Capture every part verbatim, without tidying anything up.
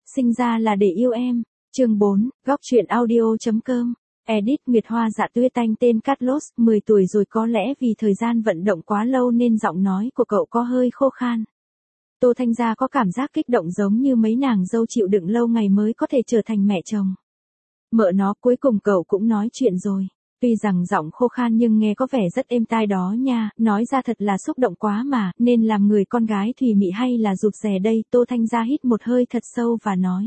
sinh ra là để yêu em. Chương bốn, góc truyện audio.com. Edit Nguyệt Hoa dạ tươi tanh tên Carlos, mười tuổi rồi có lẽ vì thời gian vận động quá lâu nên giọng nói của cậu có hơi khô khan. Tô Thanh Gia có cảm giác kích động giống như mấy nàng dâu chịu đựng lâu ngày mới có thể trở thành mẹ chồng. Mợ nó, cuối cùng cậu cũng nói chuyện rồi. Tuy rằng giọng khô khan nhưng nghe có vẻ rất êm tai đó nha, nói ra thật là xúc động quá mà, nên làm người con gái thùy mị hay là rụt rè đây. Tô Thanh Gia hít một hơi thật sâu và nói.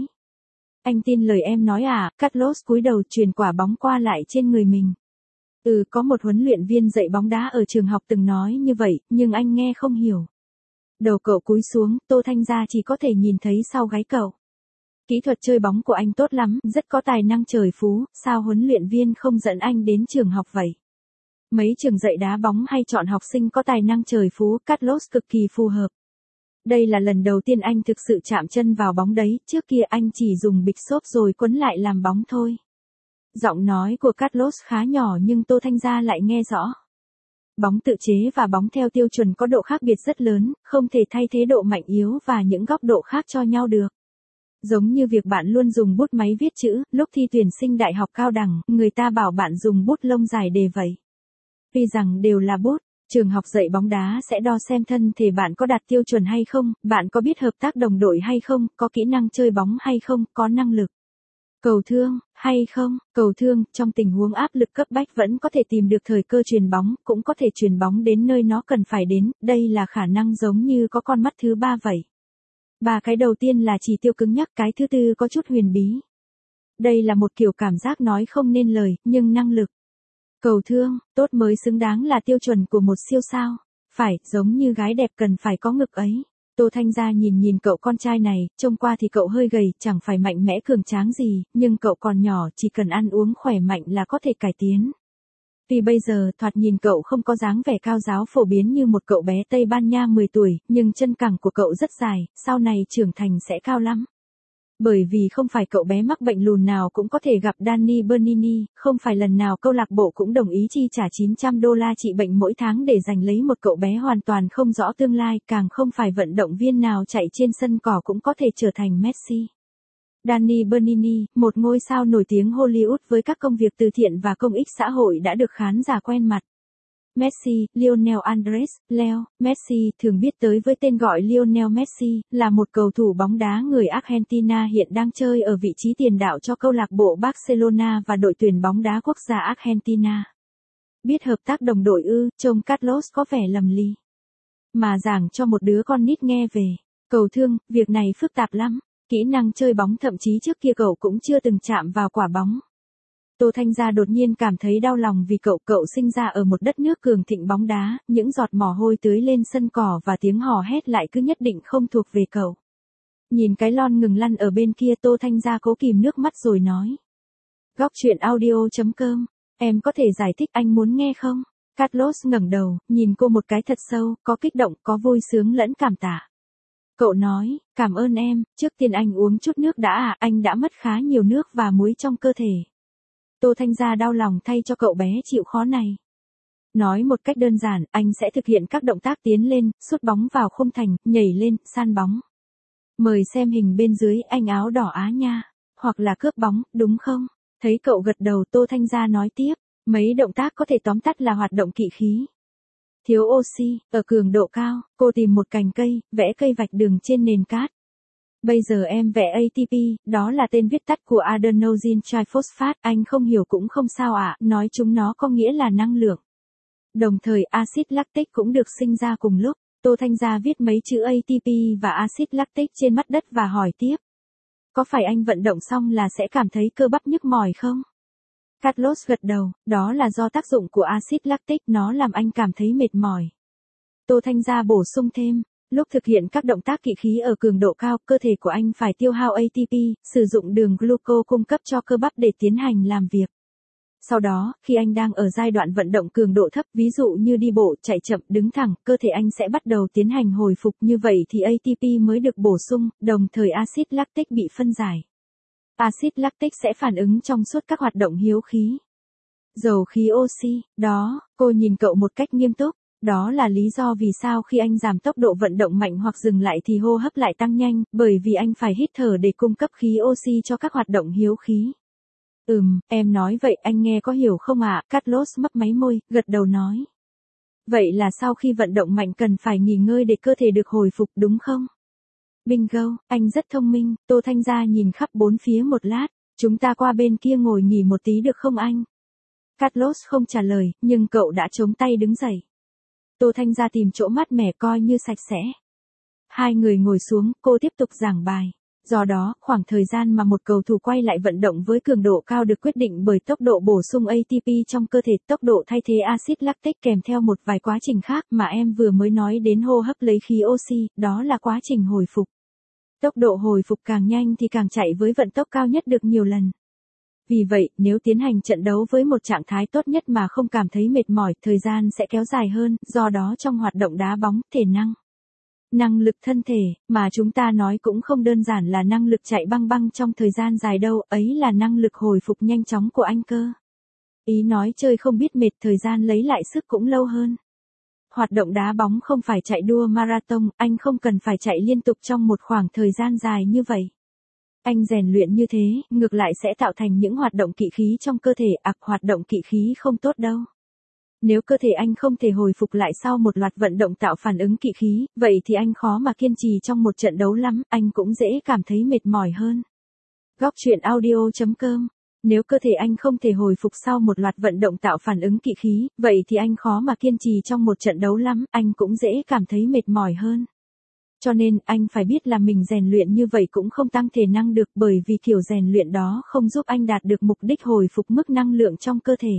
Anh tin lời em nói à? Carlos cúi đầu truyền quả bóng qua lại trên người mình. Ừ, có một huấn luyện viên dạy bóng đá ở trường học từng nói như vậy, nhưng anh nghe không hiểu. Đầu cậu cúi xuống, Tô Thanh Gia chỉ có thể nhìn thấy sau gáy cậu. Kỹ thuật chơi bóng của anh tốt lắm, rất có tài năng trời phú, sao huấn luyện viên không dẫn anh đến trường học vậy? Mấy trường dạy đá bóng hay chọn học sinh có tài năng trời phú, Carlos cực kỳ phù hợp. Đây là lần đầu tiên anh thực sự chạm chân vào bóng đấy, trước kia anh chỉ dùng bịch xốp rồi quấn lại làm bóng thôi. Giọng nói của Carlos khá nhỏ nhưng Tô Thanh Gia lại nghe rõ. Bóng tự chế và bóng theo tiêu chuẩn có độ khác biệt rất lớn, không thể thay thế độ mạnh yếu và những góc độ khác cho nhau được. Giống như việc bạn luôn dùng bút máy viết chữ, lúc thi tuyển sinh đại học cao đẳng, người ta bảo bạn dùng bút lông dài đề vậy. Tuy rằng đều là bút, trường học dạy bóng đá sẽ đo xem thân thể bạn có đạt tiêu chuẩn hay không, bạn có biết hợp tác đồng đội hay không, có kỹ năng chơi bóng hay không, có năng lực cầu thương hay không. Cầu thương, trong tình huống áp lực cấp bách vẫn có thể tìm được thời cơ chuyền bóng, cũng có thể chuyền bóng đến nơi nó cần phải đến, đây là khả năng giống như có con mắt thứ ba vậy. Ba cái đầu tiên là chỉ tiêu cứng nhắc, cái thứ tư có chút huyền bí. Đây là một kiểu cảm giác nói không nên lời, nhưng năng lực cầu thương tốt mới xứng đáng là tiêu chuẩn của một siêu sao. Phải, giống như gái đẹp cần phải có ngực ấy. Tô Thanh Gia nhìn nhìn cậu con trai này, trông qua thì cậu hơi gầy, chẳng phải mạnh mẽ cường tráng gì, nhưng cậu còn nhỏ, chỉ cần ăn uống khỏe mạnh là có thể cải tiến. Vì bây giờ thoạt nhìn cậu không có dáng vẻ cao giáo phổ biến như một cậu bé Tây Ban Nha mười tuổi, nhưng chân cẳng của cậu rất dài, sau này trưởng thành sẽ cao lắm. Bởi vì không phải cậu bé mắc bệnh lùn nào cũng có thể gặp Danny Bernini, không phải lần nào câu lạc bộ cũng đồng ý chi trả chín trăm đô la trị bệnh mỗi tháng để giành lấy một cậu bé hoàn toàn không rõ tương lai, càng không phải vận động viên nào chạy trên sân cỏ cũng có thể trở thành Messi. Danny Bernini, một ngôi sao nổi tiếng Hollywood với các công việc từ thiện và công ích xã hội đã được khán giả quen mặt. Messi, Lionel Andres, Leo, Messi, thường biết tới với tên gọi Lionel Messi, là một cầu thủ bóng đá người Argentina hiện đang chơi ở vị trí tiền đạo cho câu lạc bộ Barcelona và đội tuyển bóng đá quốc gia Argentina. Biết hợp tác đồng đội ư? Trông Carlos có vẻ lầm lì. Mà giảng cho một đứa con nít nghe về cầu thương, việc này phức tạp lắm. Kỹ năng chơi bóng thậm chí trước kia cậu cũng chưa từng chạm vào quả bóng. Tô Thanh Gia đột nhiên cảm thấy đau lòng vì cậu, cậu sinh ra ở một đất nước cường thịnh bóng đá, những giọt mồ hôi tưới lên sân cỏ và tiếng hò hét lại cứ nhất định không thuộc về cậu. Nhìn cái lon ngừng lăn ở bên kia, Tô Thanh Gia cố kìm nước mắt rồi nói. Góc truyện audio.com, em có thể giải thích anh muốn nghe không? Carlos ngẩng đầu, nhìn cô một cái thật sâu, có kích động, có vui sướng lẫn cảm tạ. Cậu nói, cảm ơn em, trước tiên anh uống chút nước đã à, anh đã mất khá nhiều nước và muối trong cơ thể. Tô Thanh Gia đau lòng thay cho cậu bé chịu khó này. Nói một cách đơn giản, anh sẽ thực hiện các động tác tiến lên, sút bóng vào khung thành, nhảy lên, san bóng. Mời xem hình bên dưới, anh áo đỏ á nha. Hoặc là cướp bóng, đúng không? Thấy cậu gật đầu, Tô Thanh Gia nói tiếp, mấy động tác có thể tóm tắt là hoạt động kỵ khí. Thiếu oxy, ở cường độ cao, cô tìm một cành cây, vẽ cây vạch đường trên nền cát. Bây giờ em vẽ a tê pê, đó là tên viết tắt của adenosine triphosphate, anh không hiểu cũng không sao ạ, à, nói chúng nó có nghĩa là năng lượng. Đồng thời axit lactic cũng được sinh ra cùng lúc. Tô Thanh Gia viết mấy chữ a tê pê và axit lactic trên mặt đất và hỏi tiếp. Có phải anh vận động xong là sẽ cảm thấy cơ bắp nhức mỏi không? Carlos gật đầu, đó là do tác dụng của axit lactic, nó làm anh cảm thấy mệt mỏi. Tô Thanh Gia bổ sung thêm. Lúc thực hiện các động tác kỵ khí ở cường độ cao, cơ thể của anh phải tiêu hao a tê pê, sử dụng đường gluco cung cấp cho cơ bắp để tiến hành làm việc. Sau đó, khi anh đang ở giai đoạn vận động cường độ thấp, ví dụ như đi bộ, chạy chậm, đứng thẳng, cơ thể anh sẽ bắt đầu tiến hành hồi phục, như vậy thì a tê pê mới được bổ sung, đồng thời axit lactic bị phân giải. Axit lactic sẽ phản ứng trong suốt các hoạt động hiếu khí. Dầu khí oxy, đó, cô nhìn cậu một cách nghiêm túc. Đó là lý do vì sao khi anh giảm tốc độ vận động mạnh hoặc dừng lại thì hô hấp lại tăng nhanh, bởi vì anh phải hít thở để cung cấp khí oxy cho các hoạt động hiếu khí. Ừm, em nói vậy anh nghe có hiểu không ạ? Carlos mấp máy môi, gật đầu nói. Vậy là sau khi vận động mạnh cần phải nghỉ ngơi để cơ thể được hồi phục đúng không? Bingo, anh rất thông minh. Tô Thanh Gia nhìn khắp bốn phía một lát. Chúng ta qua bên kia ngồi nghỉ một tí được không anh? Carlos không trả lời, nhưng cậu đã chống tay đứng dậy. Tô Thanh Gia tìm chỗ mát mẻ coi như sạch sẽ. Hai người ngồi xuống, cô tiếp tục giảng bài. Do đó, khoảng thời gian mà một cầu thủ quay lại vận động với cường độ cao được quyết định bởi tốc độ bổ sung a tê pê trong cơ thể, tốc độ thay thế axit lactic kèm theo một vài quá trình khác mà em vừa mới nói đến hô hấp lấy khí oxy, đó là quá trình hồi phục. Tốc độ hồi phục càng nhanh thì càng chạy với vận tốc cao nhất được nhiều lần. Vì vậy, nếu tiến hành trận đấu với một trạng thái tốt nhất mà không cảm thấy mệt mỏi, thời gian sẽ kéo dài hơn, do đó trong hoạt động đá bóng, thể năng, năng lực thân thể, mà chúng ta nói cũng không đơn giản là năng lực chạy băng băng trong thời gian dài đâu, ấy là năng lực hồi phục nhanh chóng của anh cơ. Ý nói chơi không biết mệt, thời gian lấy lại sức cũng lâu hơn. Hoạt động đá bóng không phải chạy đua marathon, anh không cần phải chạy liên tục trong một khoảng thời gian dài như vậy. Anh rèn luyện như thế, ngược lại sẽ tạo thành những hoạt động kỵ khí trong cơ thể, ặc hoạt động kỵ khí không tốt đâu. Nếu cơ thể anh không thể hồi phục lại sau một loạt vận động tạo phản ứng kỵ khí, vậy thì anh khó mà kiên trì trong một trận đấu lắm, anh cũng dễ cảm thấy mệt mỏi hơn. Góc truyện audio chấm com. Nếu cơ thể anh không thể hồi phục sau một loạt vận động tạo phản ứng kỵ khí, vậy thì anh khó mà kiên trì trong một trận đấu lắm, anh cũng dễ cảm thấy mệt mỏi hơn. Cho nên, anh phải biết là mình rèn luyện như vậy cũng không tăng thể năng được bởi vì kiểu rèn luyện đó không giúp anh đạt được mục đích hồi phục mức năng lượng trong cơ thể.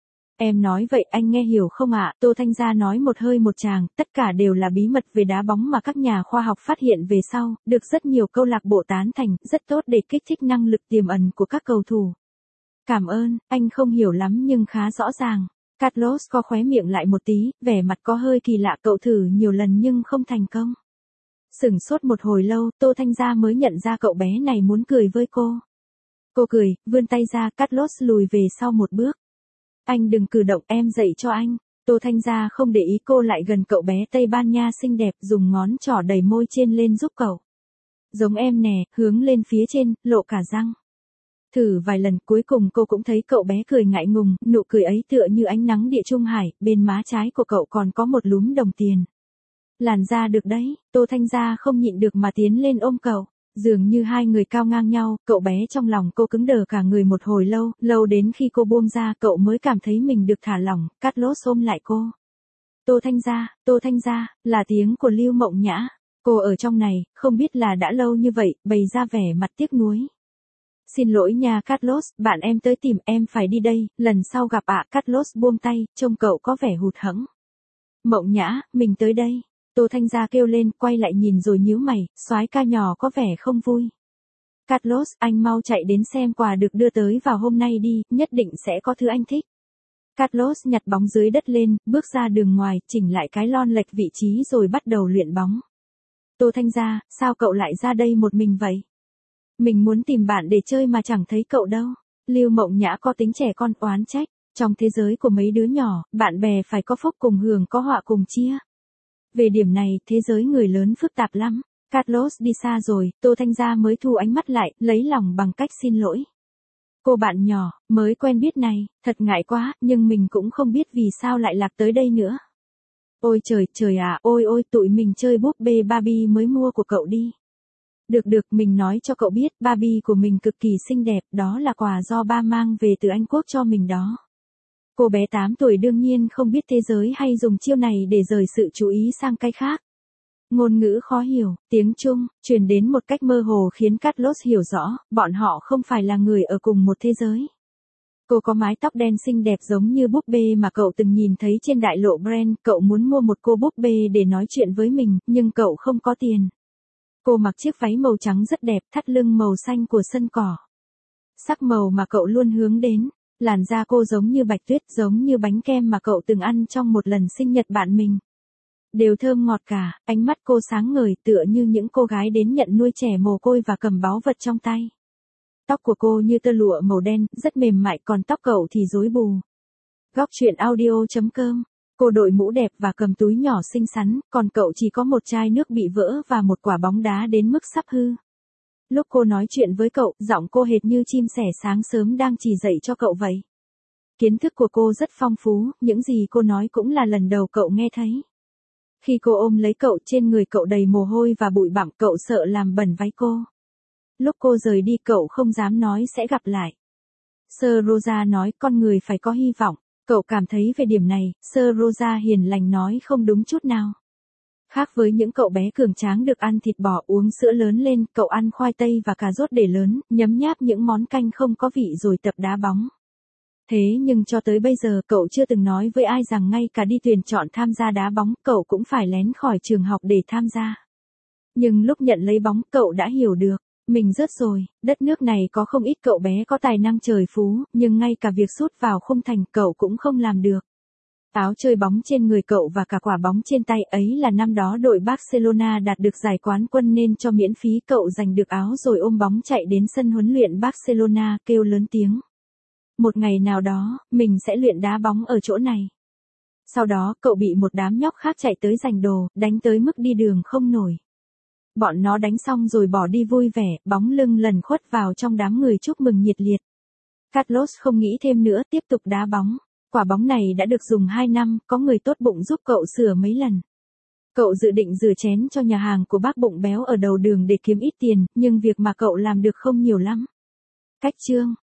Em nói vậy anh nghe hiểu không ạ? Tô Thanh Gia nói một hơi một tràng, tất cả đều là bí mật về đá bóng mà các nhà khoa học phát hiện về sau, được rất nhiều câu lạc bộ tán thành, rất tốt để kích thích năng lực tiềm ẩn của các cầu thủ. Cảm ơn, anh không hiểu lắm nhưng khá rõ ràng. Carlos co khóe miệng lại một tí, vẻ mặt có hơi kỳ lạ, cậu thử nhiều lần nhưng không thành công. Sửng sốt một hồi lâu, Tô Thanh Gia mới nhận ra cậu bé này muốn cười với cô. Cô cười, vươn tay ra, Carlos lùi về sau một bước. Anh đừng cử động, em dạy cho anh. Tô Thanh Gia không để ý cô lại gần cậu bé Tây Ban Nha xinh đẹp, dùng ngón trỏ đầy môi trên lên giúp cậu. Giống em nè, hướng lên phía trên, lộ cả răng. Thử vài lần cuối cùng cô cũng thấy cậu bé cười ngại ngùng, nụ cười ấy tựa như ánh nắng địa trung hải, bên má trái của cậu còn có một lúm đồng tiền. Làn da được đấy, Tô Thanh Gia không nhịn được mà tiến lên ôm cậu. Dường như hai người cao ngang nhau, cậu bé trong lòng cô cứng đờ cả người một hồi lâu, lâu đến khi cô buông ra cậu mới cảm thấy mình được thả lỏng, Carlos ôm lại cô. Tô Thanh Gia, Tô Thanh Gia, là tiếng của Lưu Mộng Nhã. Cô ở trong này, không biết là đã lâu như vậy, bày ra vẻ mặt tiếc nuối. Xin lỗi nha Carlos, bạn em tới tìm em phải đi đây, lần sau gặp ạ. Carlos buông tay, trông cậu có vẻ hụt hẫng. Mộng Nhã, mình tới đây. Tô Thanh Gia kêu lên, quay lại nhìn rồi nhíu mày, soái ca nhỏ có vẻ không vui. Carlos, anh mau chạy đến xem quà được đưa tới vào hôm nay đi, nhất định sẽ có thứ anh thích. Carlos nhặt bóng dưới đất lên, bước ra đường ngoài, chỉnh lại cái lon lệch vị trí rồi bắt đầu luyện bóng. Tô Thanh Gia, sao cậu lại ra đây một mình vậy? Mình muốn tìm bạn để chơi mà chẳng thấy cậu đâu. Lưu Mộng Nhã có tính trẻ con oán trách. Trong thế giới của mấy đứa nhỏ, bạn bè phải có phúc cùng hưởng có họa cùng chia. Về điểm này, thế giới người lớn phức tạp lắm. Carlos đi xa rồi, Tô Thanh Gia mới thu ánh mắt lại, lấy lòng bằng cách xin lỗi. Cô bạn nhỏ, mới quen biết này, thật ngại quá, nhưng mình cũng không biết vì sao lại lạc tới đây nữa. Ôi trời, trời à, ôi ôi, tụi mình chơi búp bê Barbie mới mua của cậu đi. Được được, mình nói cho cậu biết, Barbie của mình cực kỳ xinh đẹp, đó là quà do ba mang về từ Anh Quốc cho mình đó. Cô bé tám tuổi đương nhiên không biết thế giới hay dùng chiêu này để rời sự chú ý sang cái khác. Ngôn ngữ khó hiểu, tiếng Trung, truyền đến một cách mơ hồ khiến Carlos hiểu rõ, bọn họ không phải là người ở cùng một thế giới. Cô có mái tóc đen xinh đẹp giống như búp bê mà cậu từng nhìn thấy trên đại lộ Brand, cậu muốn mua một cô búp bê để nói chuyện với mình, nhưng cậu không có tiền. Cô mặc chiếc váy màu trắng rất đẹp, thắt lưng màu xanh của sân cỏ. Sắc màu mà cậu luôn hướng đến. Làn da cô giống như bạch tuyết, giống như bánh kem mà cậu từng ăn trong một lần sinh nhật bạn mình. Đều thơm ngọt cả, ánh mắt cô sáng ngời tựa như những cô gái đến nhận nuôi trẻ mồ côi và cầm báu vật trong tay. Tóc của cô như tơ lụa màu đen, rất mềm mại, còn tóc cậu thì rối bù. Góc truyện audio chấm com Cô đội mũ đẹp và cầm túi nhỏ xinh xắn, còn cậu chỉ có một chai nước bị vỡ và một quả bóng đá đến mức sắp hư. Lúc cô nói chuyện với cậu, giọng cô hệt như chim sẻ sáng sớm đang chỉ dạy cho cậu vậy. Kiến thức của cô rất phong phú, những gì cô nói cũng là lần đầu cậu nghe thấy. Khi cô ôm lấy cậu, trên người cậu đầy mồ hôi và bụi bặm, cậu sợ làm bẩn váy cô. Lúc cô rời đi, cậu không dám nói sẽ gặp lại. Sir Rosa nói con người phải có hy vọng. Cậu cảm thấy về điểm này, Sir Rosa hiền lành nói không đúng chút nào. Khác với những cậu bé cường tráng được ăn thịt bò uống sữa lớn lên, cậu ăn khoai tây và cà rốt để lớn, nhấm nháp những món canh không có vị rồi tập đá bóng. Thế nhưng cho tới bây giờ cậu chưa từng nói với ai rằng ngay cả đi tuyển chọn tham gia đá bóng, cậu cũng phải lén khỏi trường học để tham gia. Nhưng lúc nhận lấy bóng, cậu đã hiểu được. Mình rớt rồi, đất nước này có không ít cậu bé có tài năng trời phú, nhưng ngay cả việc sút vào khung thành cậu cũng không làm được. Áo chơi bóng trên người cậu và cả quả bóng trên tay ấy là năm đó đội Barcelona đạt được giải quán quân nên cho miễn phí, cậu giành được áo rồi ôm bóng chạy đến sân huấn luyện Barcelona kêu lớn tiếng. Một ngày nào đó, mình sẽ luyện đá bóng ở chỗ này. Sau đó cậu bị một đám nhóc khác chạy tới giành đồ, đánh tới mức đi đường không nổi. Bọn nó đánh xong rồi bỏ đi vui vẻ, bóng lưng lần khuất vào trong đám người chúc mừng nhiệt liệt. Carlos không nghĩ thêm nữa, tiếp tục đá bóng. Quả bóng này đã được dùng hai năm, có người tốt bụng giúp cậu sửa mấy lần. Cậu dự định rửa chén cho nhà hàng của bác bụng béo ở đầu đường để kiếm ít tiền, nhưng việc mà cậu làm được không nhiều lắm. Cách chương